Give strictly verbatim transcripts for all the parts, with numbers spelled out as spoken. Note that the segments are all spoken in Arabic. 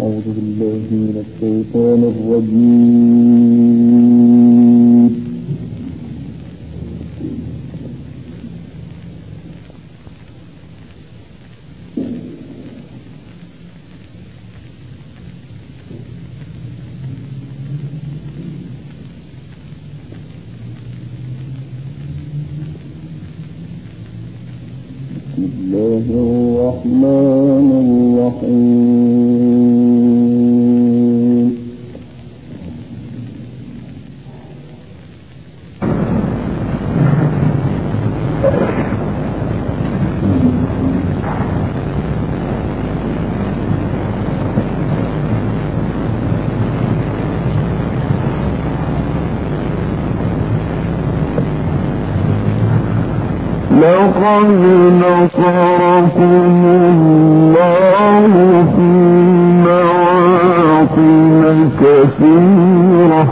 أعوذ بالله من الشيطان الرجيم. بسم الله الرحمن الرحيم. لقد نصركم الله في مواطن كثيرة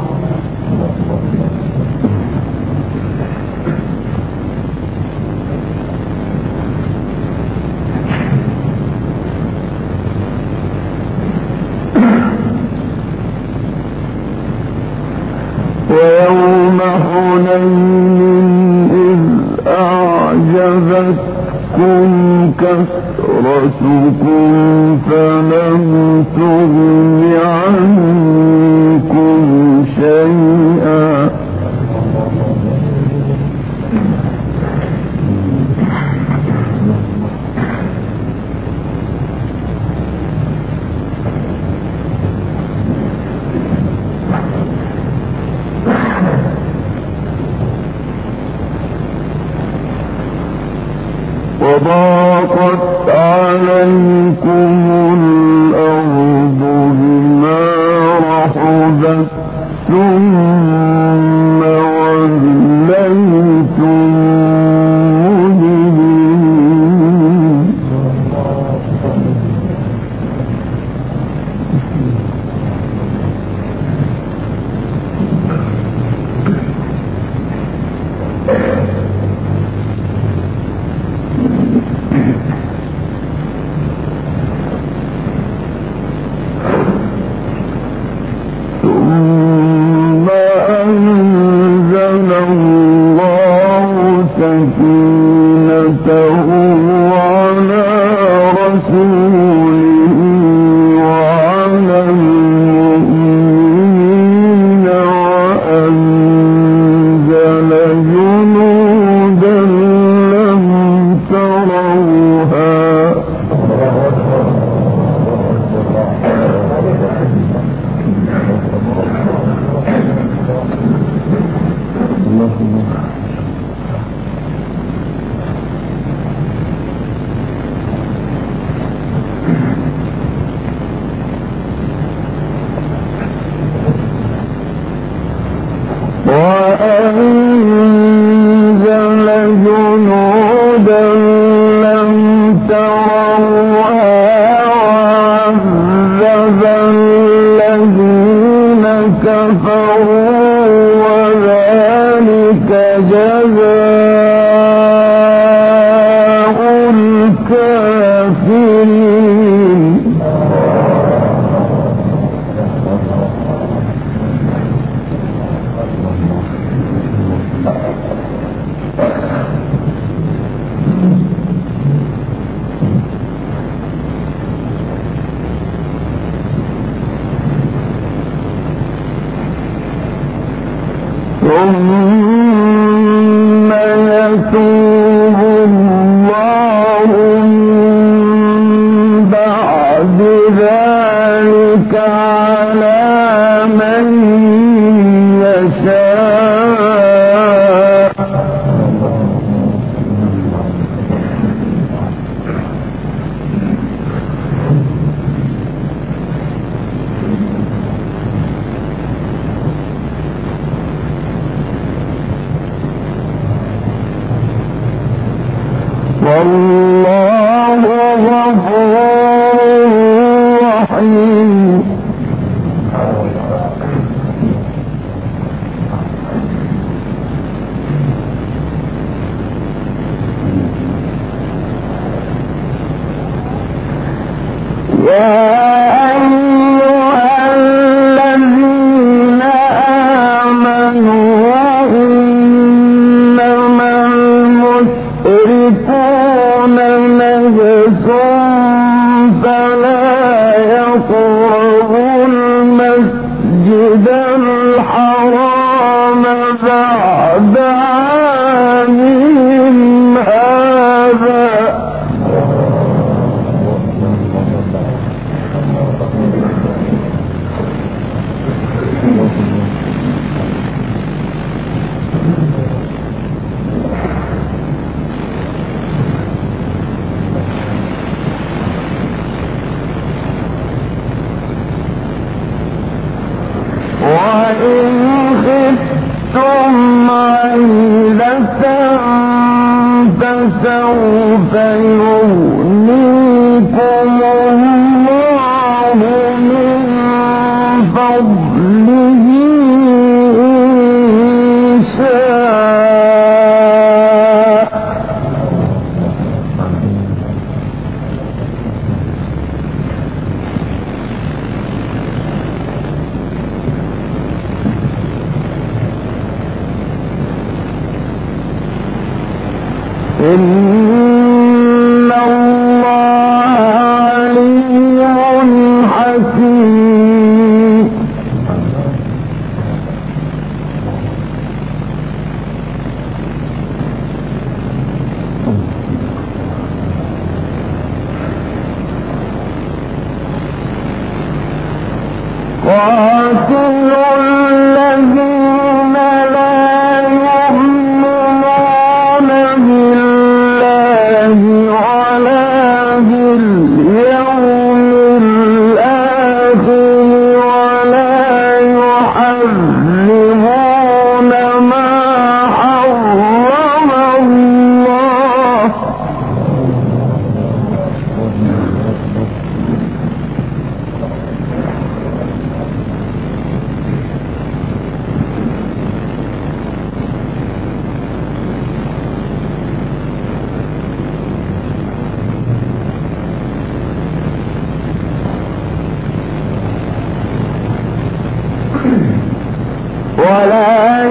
ويوم حنين إذ أعجبتكم كثرتكم فلم تغن عنكم شيئا وضاقت عليكم الأرض بما رحبت ثم وليتم مدبرين ثم أنزل الله سكينته على رسوله وعلى المؤمنين وأنزل جنودا لم تروها وأنزل جنودا لم تروها وعذب الذين كفروا وذلك جزاء الكافرين ثم يتوب الله من بعد ذلك على من يشاء والله غفور رحيم. يا فلا يقربوا المسجد الحرام بعد عامهم هذا. وإن خفتم عيلة فسوف يغنيكم الله من فضله إن شاء. إن الله عليم حكيم. قاتلوا الذين لا يؤمنون بالله ولا باليوم الآخر ولا يحرمون ما حرم الله ولا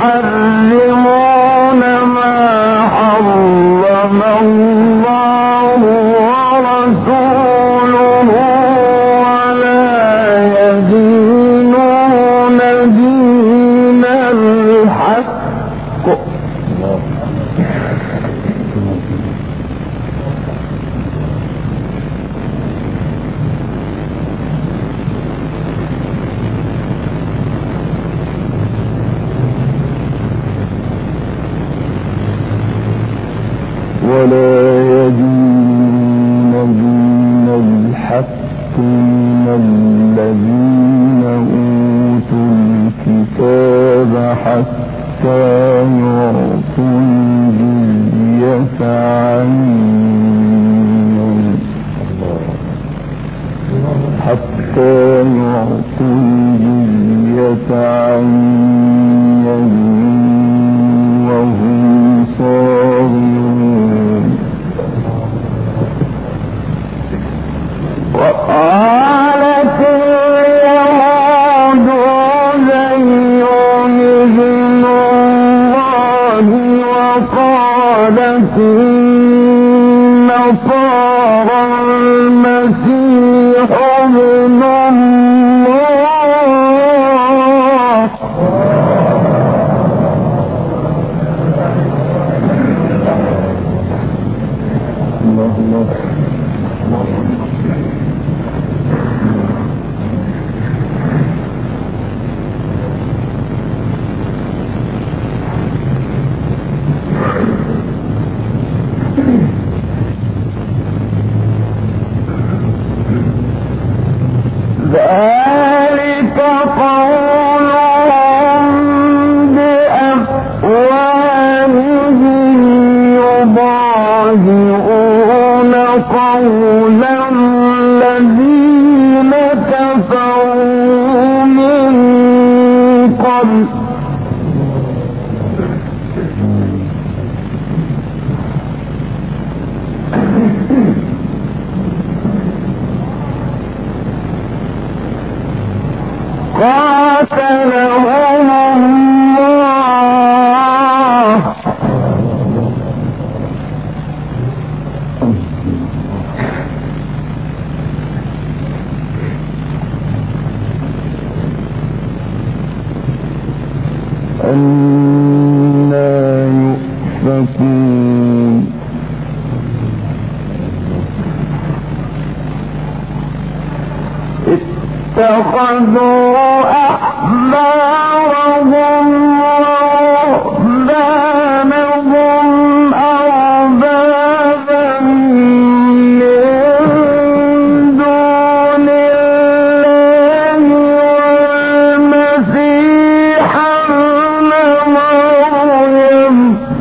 يحرمون ما حرم الله ورسوله ولا يدينون دين الحق ولا يدين دين الحق من الذين أوتوا الكتاب حتى يعطوا الجزية عن حتى يعطوا الجزية عن يد وهم صاغرون. وقالت اليهود عزير ابن الله وقالت النصارى المسيح ابن الله. الله الله ذلك قولهم بأفواههم يضاهئون قول الذين كفروا من قبل قاتلهم الله اتخذوا أحبارهم ورهبانهم أربابا من دون الله والمسيح ابن مريم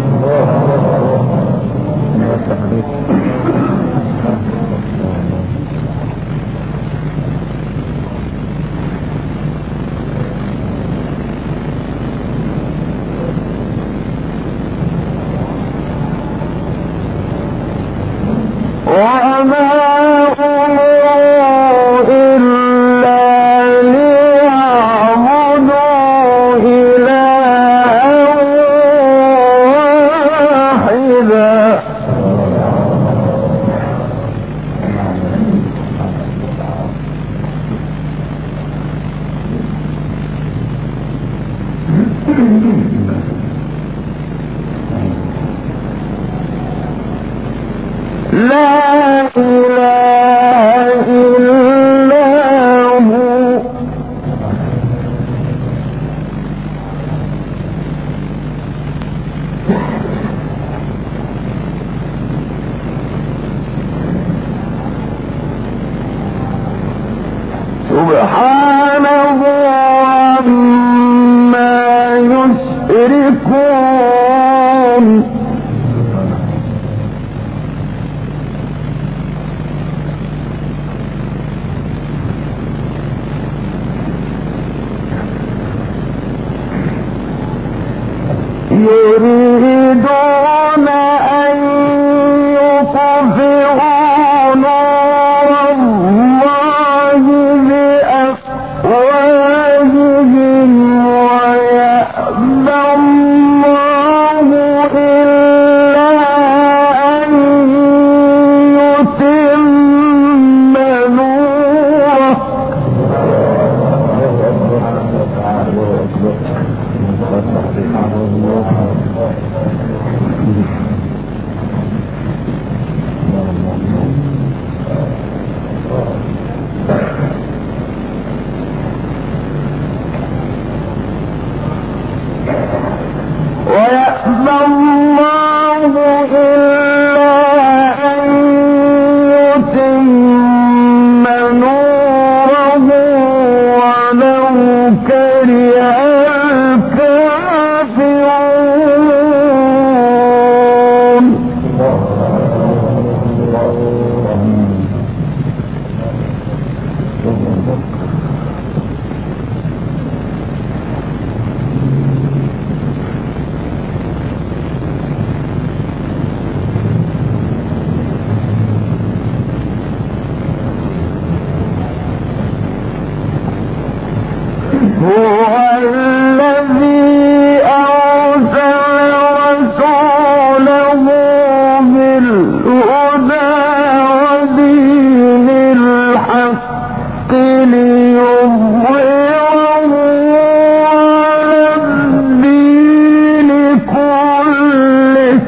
وما أمروا إلا ليعبدوا إلها واحدا لا إله إلا هو سبحانه عما يشركون يريدون أن يطفئوا نور الله بأفواههم ويأبى الله إلا أن يتم نوره ويأبى الله إلا أن يتم نوره ولو كره الكافرون هو الذي أرسل رسوله بالهدى ودين الحق ليظهره على الدين كله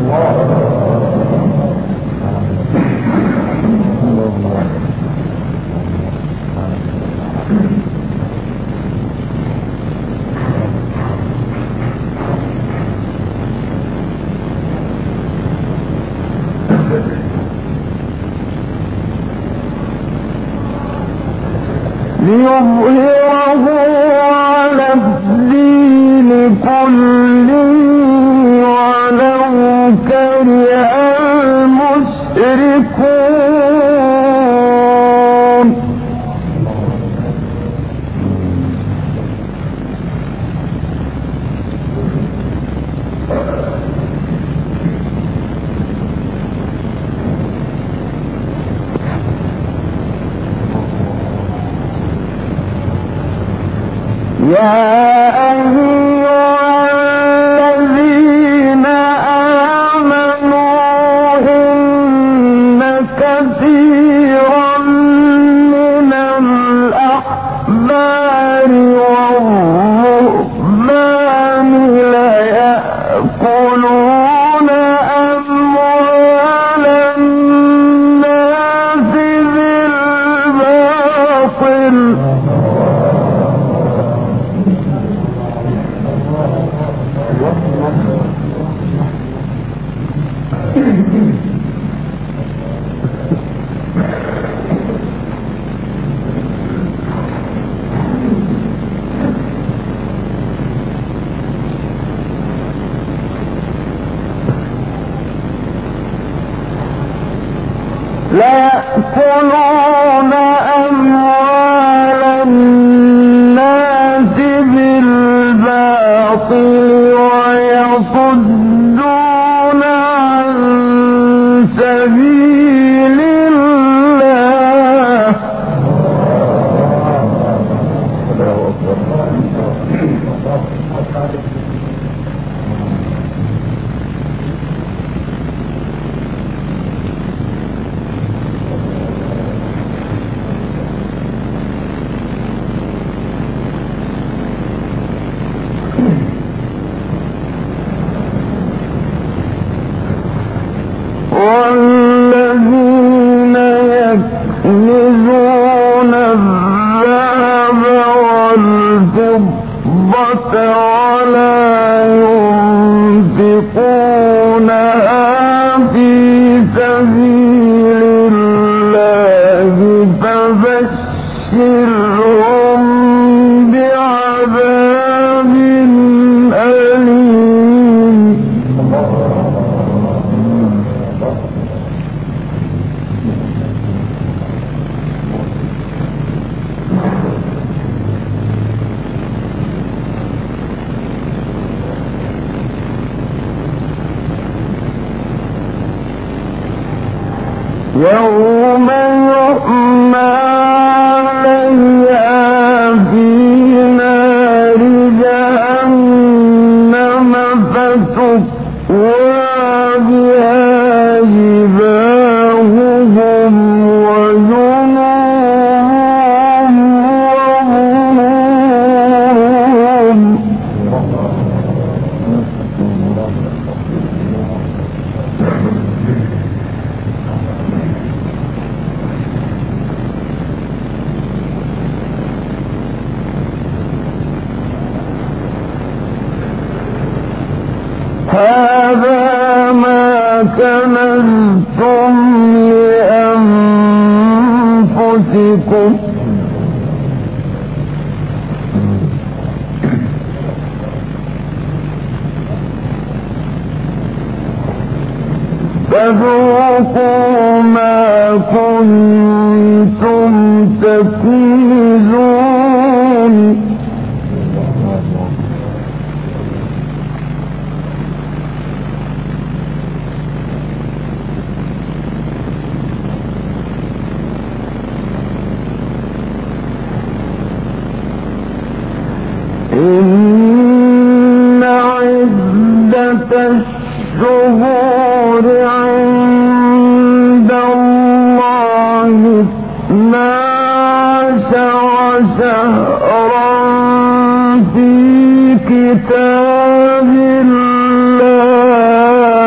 ليظهره على الدين كله ولو كره المشركون يا أيها الذين آمنوا إن كثيرا من الأحبار والرهبان ليأكلون أموال الناس بالباطل يكنزون الذهب والفضة ولا ينفقونها في سبيل الله فبشرهم بعذاب أليم. يوم يحمى عليها في نار جهنم فتكوى بها جباههم وجنوبهم وظهورهم. هذا ما كنزتم لأنفسكم فذوقوا ما كنتم تكنزون. إن عدة الشهور عند الله اثنا عشر شهرا في كتاب الله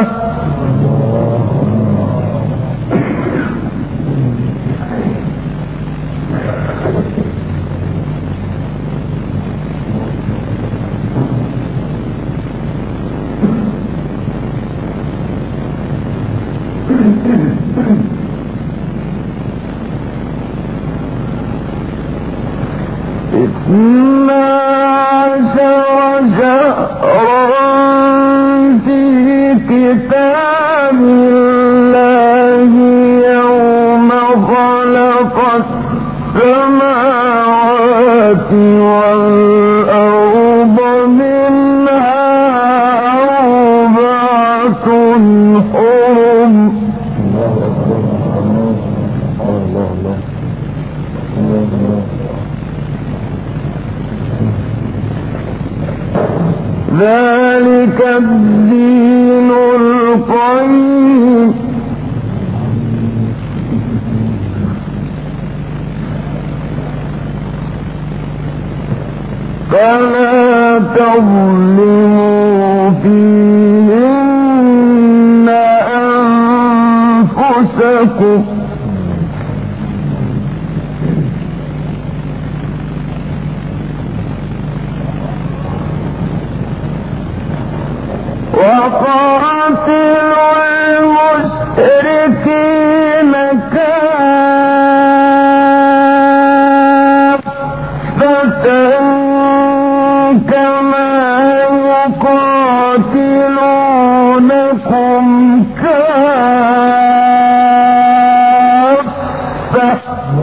اثنا عشر شهرا في كتاب الله يوم خلق السماوات والأرض منها أربعة حرم. ذلك الدين القيم فلا تظلموا فيهن أنفسكم وقاتلوا المشركين كافة كما يقاتلونكم كافة.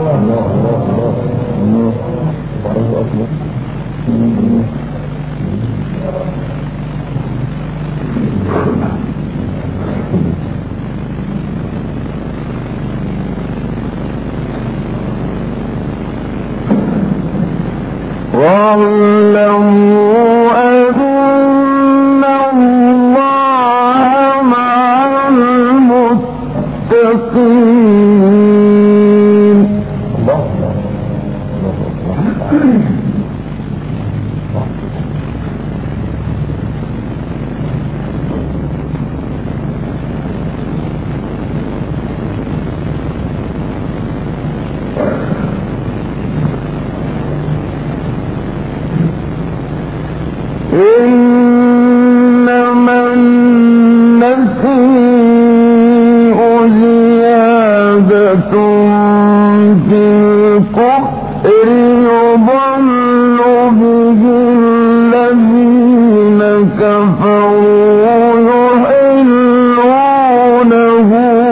واعلموا أن الله مع المتقين. في الكفر يضل به الذين كفروا يحلونه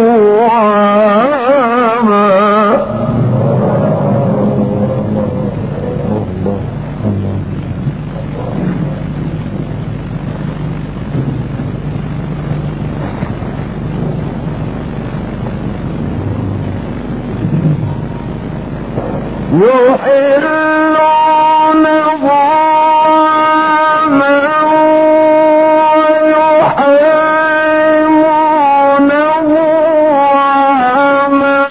عاما يحلونه عاما ويحرمونه عاما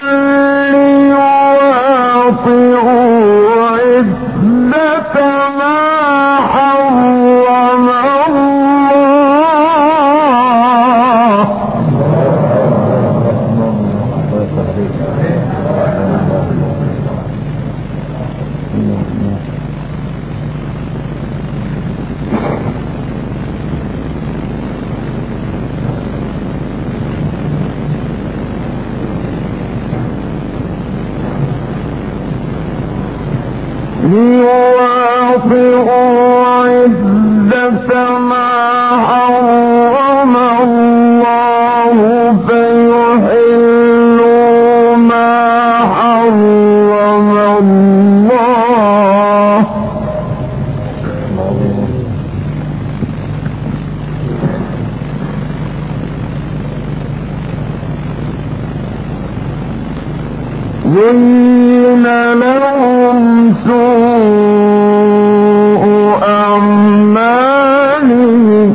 ليواطئوا عدة ما حرم الله. ليواطئوا عدة ما حرم الله فيحلوا ما حرم الله. زين لهم سوء أعمالهم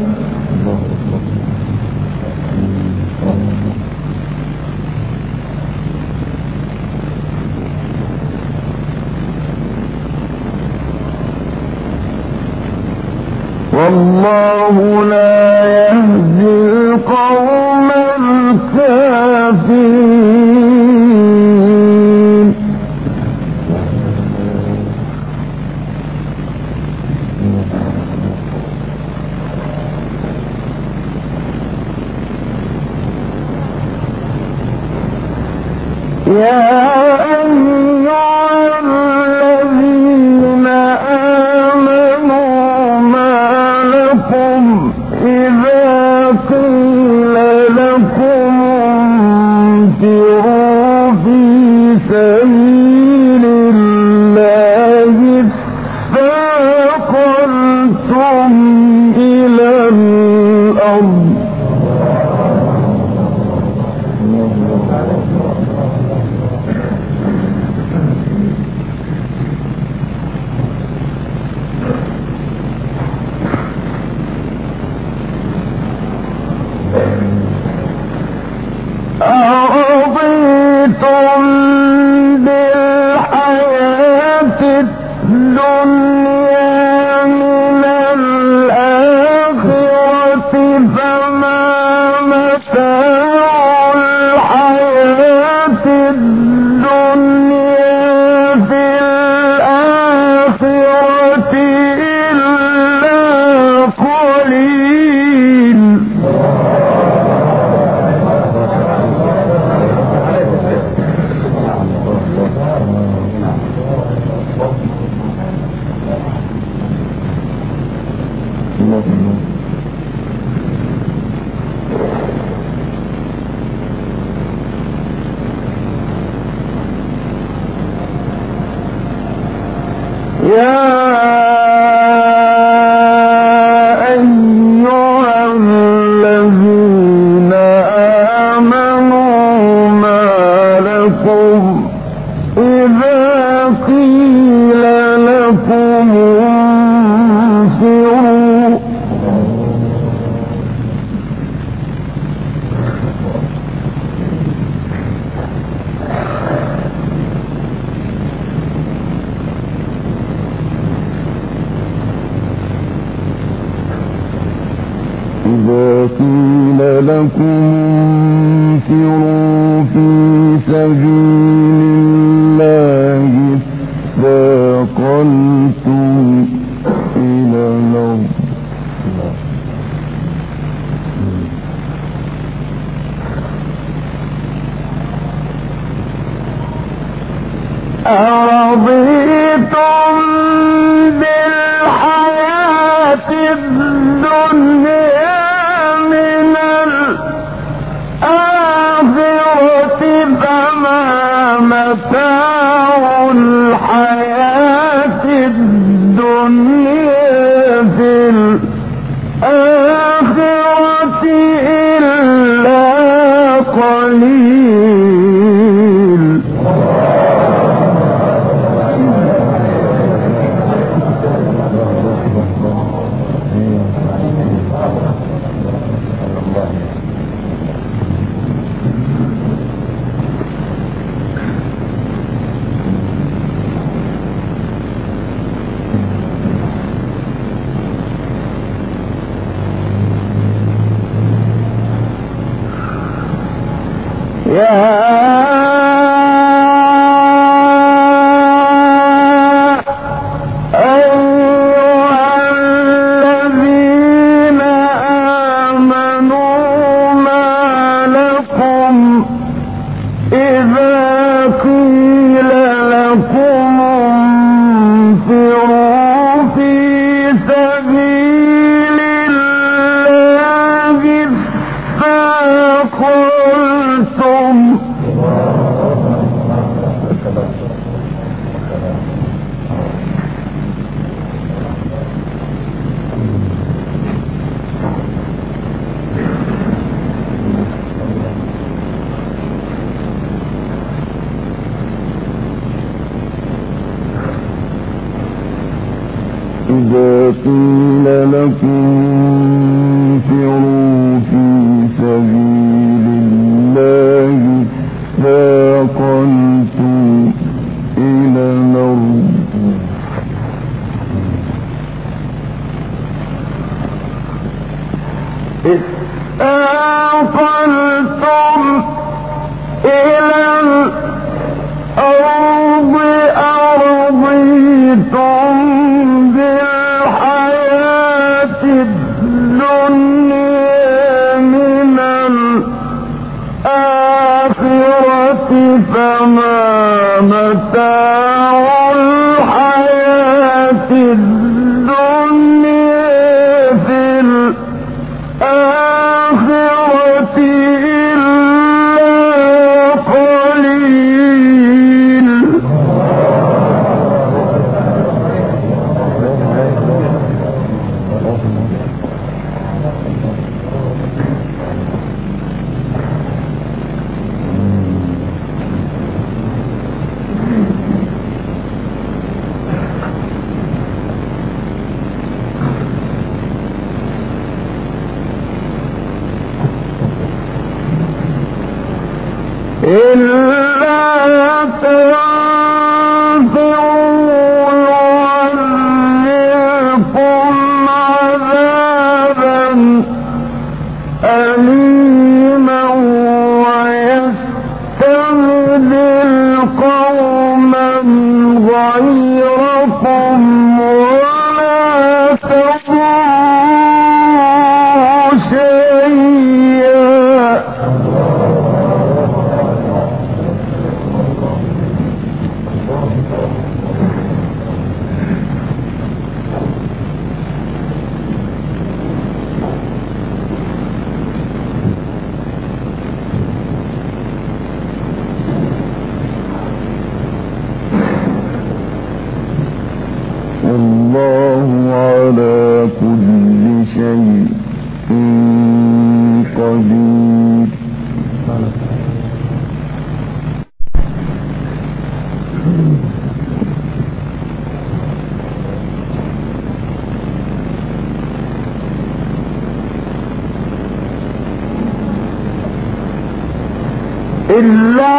والله لا يهدي القوم الكافرين. يا أيها الذين آمنوا ما لكم إذا قيل لكم انفروا في سبيل الله اثاقلتم إلى الأرض أرضيتم بالحياة الدنيا من الآخرة فما متاع الحياة الدنيا في الآخرة إلا قليل. يا أيها الذين آمنوا ما لكم إذا قيل لكم انفروا إذا قيل لكم انفروا في سبيل الله اثاقلتم إلى الأرض أرضيتم بالحياة الدنيا من الآخرة فما متاع الحياة الدنيا في الآخرة إلا قليل. إذا قيل لكم انفروا في سبيل الله اثاقلتم إلى الأرض اثاقلتم إلى الأرض أرضيتم بالحياة الدنيا من الآخرة فما متاع الحياة الدنيا في الآخرة إلا قليل. إلا تنفروا يعذبكم عذابا أليما ويستبدل قوما غيركم ولا تضروا شيئا. والله على كل شيء قدير. إلا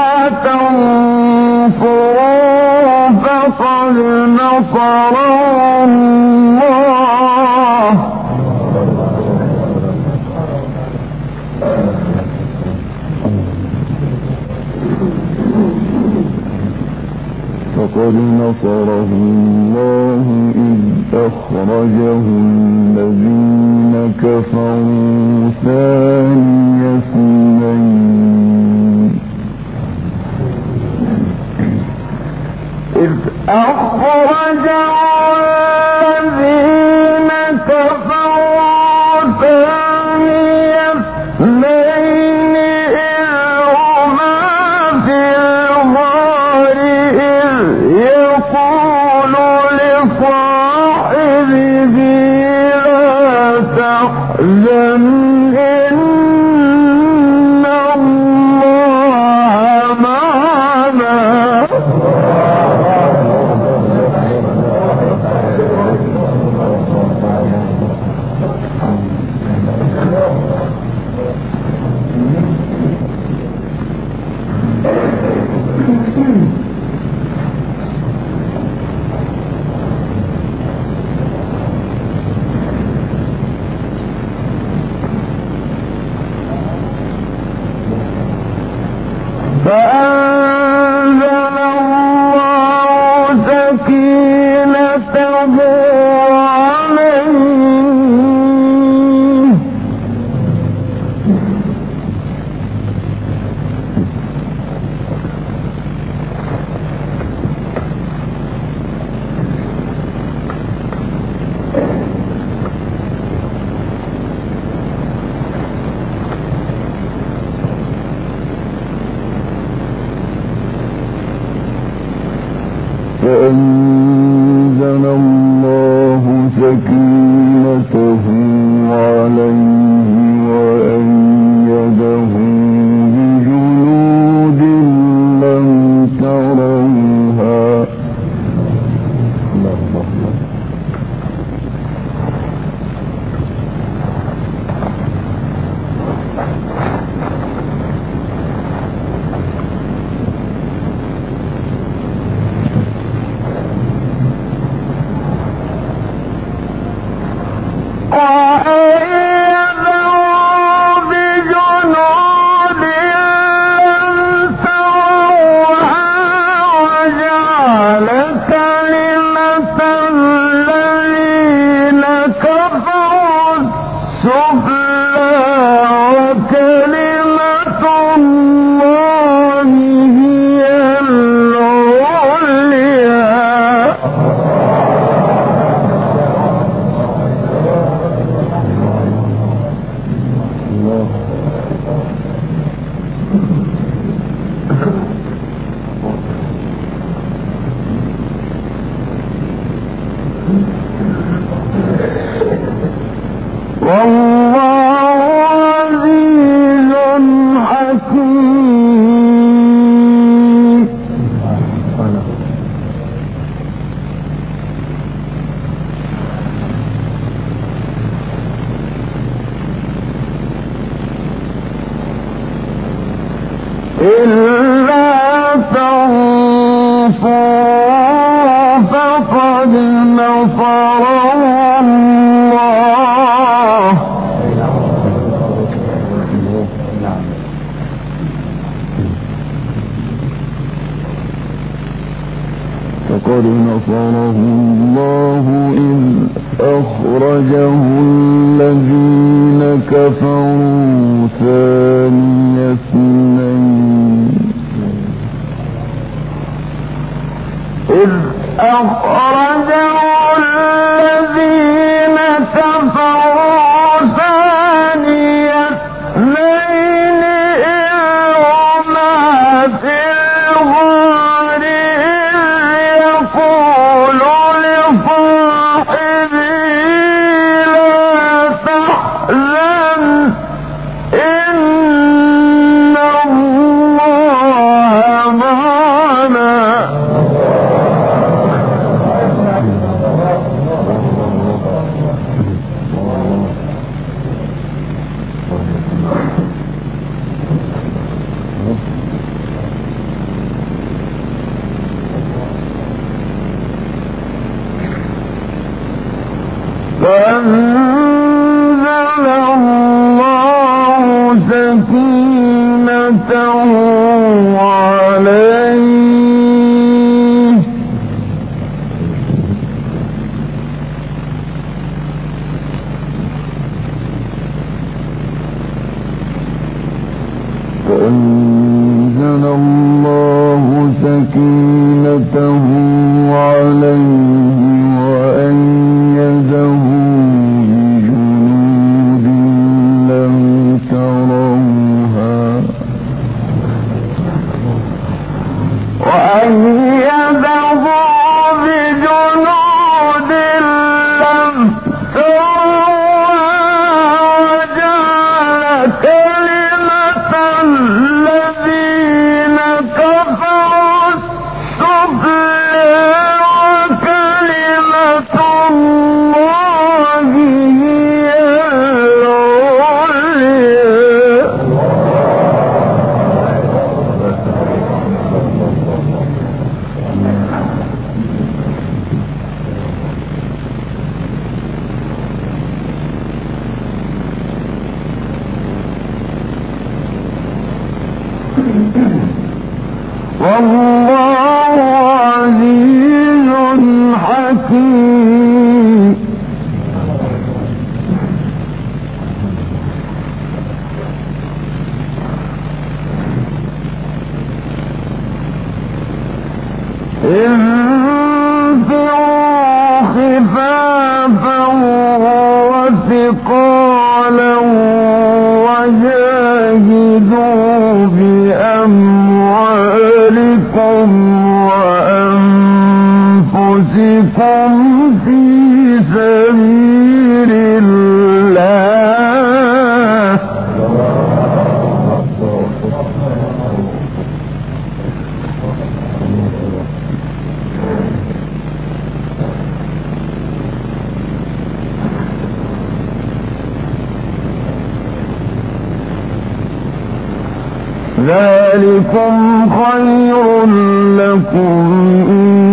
تنصروا فقد نصره الله فقد نصره الله إذ أخرجه الذين كفروا ثاني اثنين إذ أخرجه الذين كفروا ثاني اثنين إذ هما في الغار إذ يقول لصاحبه لا تحزن إن الله معنا فأنزل الله سكينته عليه فأنزل الله سكينته عليه وأيده بجنود لم تروها فقد نصره الله فقد نصره الله إذ أخرجه الذين كفروا ثاني اثنين إذ أخرجه الذين كفروا ثاني اثنين إذ هما في الغار إذ يقول لصاحبه لا تحزن إن الله معنا فأنزل الله سكينته عليه فأنزل الله سكينته والله عزيز حكيم. انفروا خفافا وثقالا وجاهدوا بأموالكم وأنفسكم في سبيل الله. ذلكم خير لكم إن